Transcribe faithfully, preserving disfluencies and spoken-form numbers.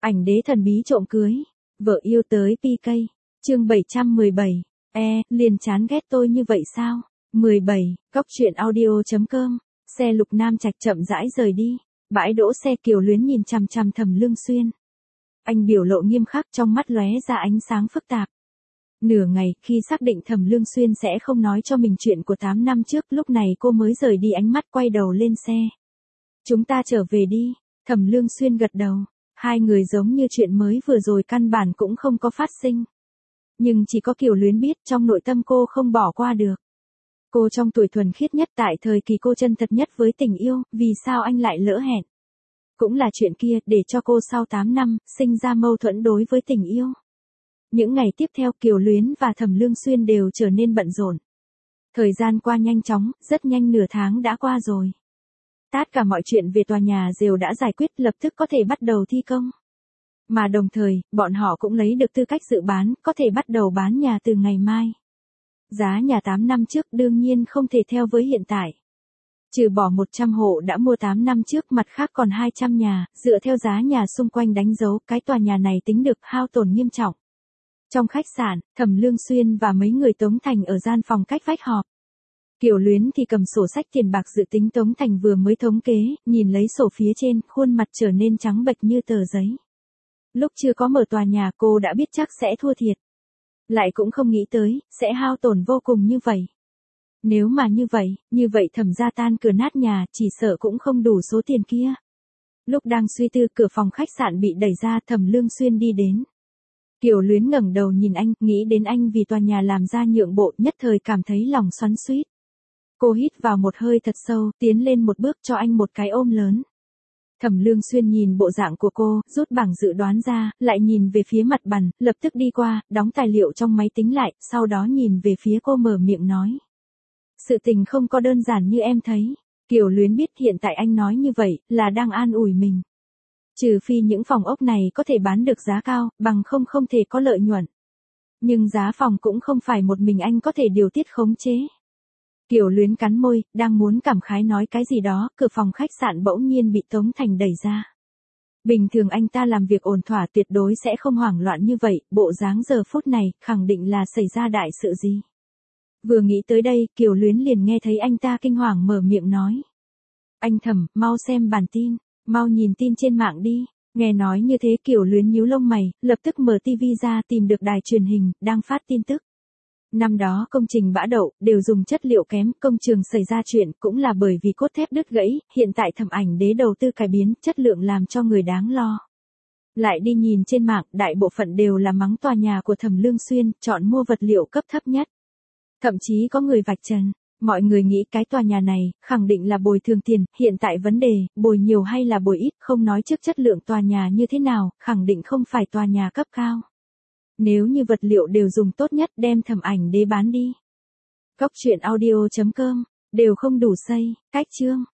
Ảnh đế thần bí trộm cưới, vợ yêu tới pê ca. Chương bảy trăm mười bảy. E, liền chán ghét tôi như vậy sao? mười bảy. Cóc truyện audio chấm com. Xe Lục Nam Trạch chậm rãi rời đi. Bãi đỗ xe Kiều Luyến nhìn chằm chằm Thẩm Lương Xuyên. Anh biểu lộ nghiêm khắc, trong mắt lóe ra ánh sáng phức tạp. Nửa ngày, khi xác định Thẩm Lương Xuyên sẽ không nói cho mình chuyện của tám năm trước, lúc này cô mới rời đi ánh mắt quay đầu lên xe. Chúng ta trở về đi. Thẩm Lương Xuyên gật đầu. Hai người giống như chuyện mới vừa rồi căn bản cũng không có phát sinh. Nhưng chỉ có Kiều Luyến biết trong nội tâm cô không bỏ qua được. Cô trong tuổi thuần khiết nhất tại thời kỳ cô chân thật nhất với tình yêu, vì sao anh lại lỡ hẹn? Cũng là chuyện kia để cho cô sau tám năm, sinh ra mâu thuẫn đối với tình yêu. Những ngày tiếp theo Kiều Luyến và Thẩm Lương Xuyên đều trở nên bận rộn. Thời gian qua nhanh chóng, rất nhanh nửa tháng đã qua rồi. Tất cả mọi chuyện về tòa nhà đều đã giải quyết, lập tức có thể bắt đầu thi công. Mà đồng thời, bọn họ cũng lấy được tư cách dự bán, có thể bắt đầu bán nhà từ ngày mai. Giá nhà tám năm trước đương nhiên không thể theo với hiện tại. Trừ bỏ một trăm hộ đã mua tám năm trước, mặt khác còn hai trăm nhà, dựa theo giá nhà xung quanh đánh dấu, cái tòa nhà này tính được hao tổn nghiêm trọng. Trong khách sạn, Thẩm Lương Xuyên và mấy người Tống Thành ở gian phòng cách vách họp. Kiều Luyến thì cầm sổ sách tiền bạc dự tính Tống Thành vừa mới thống kế, nhìn lấy sổ phía trên, khuôn mặt trở nên trắng bệch như tờ giấy. Lúc chưa có mở tòa nhà cô đã biết chắc sẽ thua thiệt. Lại cũng không nghĩ tới, sẽ hao tổn vô cùng như vậy. Nếu mà như vậy, như vậy Thẩm gia tan cửa nát nhà, chỉ sợ cũng không đủ số tiền kia. Lúc đang suy tư, cửa phòng khách sạn bị đẩy ra, Thẩm Lương Xuyên đi đến. Kiều Luyến ngẩng đầu nhìn anh, nghĩ đến anh vì tòa nhà làm ra nhượng bộ, nhất thời cảm thấy lòng xoắn xuýt. Cô hít vào một hơi thật sâu, tiến lên một bước cho anh một cái ôm lớn. Thẩm Lương Xuyên nhìn bộ dạng của cô, rút bảng dự đoán ra, lại nhìn về phía mặt bàn, lập tức đi qua, đóng tài liệu trong máy tính lại, sau đó nhìn về phía cô mở miệng nói. Sự tình không có đơn giản như em thấy. Kiều Luyến biết hiện tại anh nói như vậy, là đang an ủi mình. Trừ phi những phòng ốc này có thể bán được giá cao, bằng không không thể có lợi nhuận. Nhưng giá phòng cũng không phải một mình anh có thể điều tiết khống chế. Kiều Luyến cắn môi, đang muốn cảm khái nói cái gì đó, cửa phòng khách sạn bỗng nhiên bị Tống Thành đẩy ra. Bình thường anh ta làm việc ổn thỏa, tuyệt đối sẽ không hoảng loạn như vậy, bộ dáng giờ phút này, khẳng định là xảy ra đại sự gì. Vừa nghĩ tới đây, Kiều Luyến liền nghe thấy anh ta kinh hoàng mở miệng nói. Anh Thẩm, mau xem bản tin, mau nhìn tin trên mạng đi. Nghe nói như thế Kiều Luyến nhíu lông mày, lập tức mở tivi ra tìm được đài truyền hình, đang phát tin tức. Năm đó công trình bã đậu, đều dùng chất liệu kém, công trường xảy ra chuyện cũng là bởi vì cốt thép đứt gãy, hiện tại Thẩm Ảnh Đế đầu tư cải biến, chất lượng làm cho người đáng lo. Lại đi nhìn trên mạng, đại bộ phận đều là mắng tòa nhà của Thẩm Lương Xuyên, chọn mua vật liệu cấp thấp nhất. Thậm chí có người vạch trần, mọi người nghĩ cái tòa nhà này, khẳng định là bồi thường tiền, hiện tại vấn đề, bồi nhiều hay là bồi ít, không nói trước chất lượng tòa nhà như thế nào, khẳng định không phải tòa nhà cấp cao. Nếu như vật liệu đều dùng tốt nhất, đem Thẩm Ảnh Đế bán đi. Cóc truyện audio chấm com, đều không đủ xây, cách chương.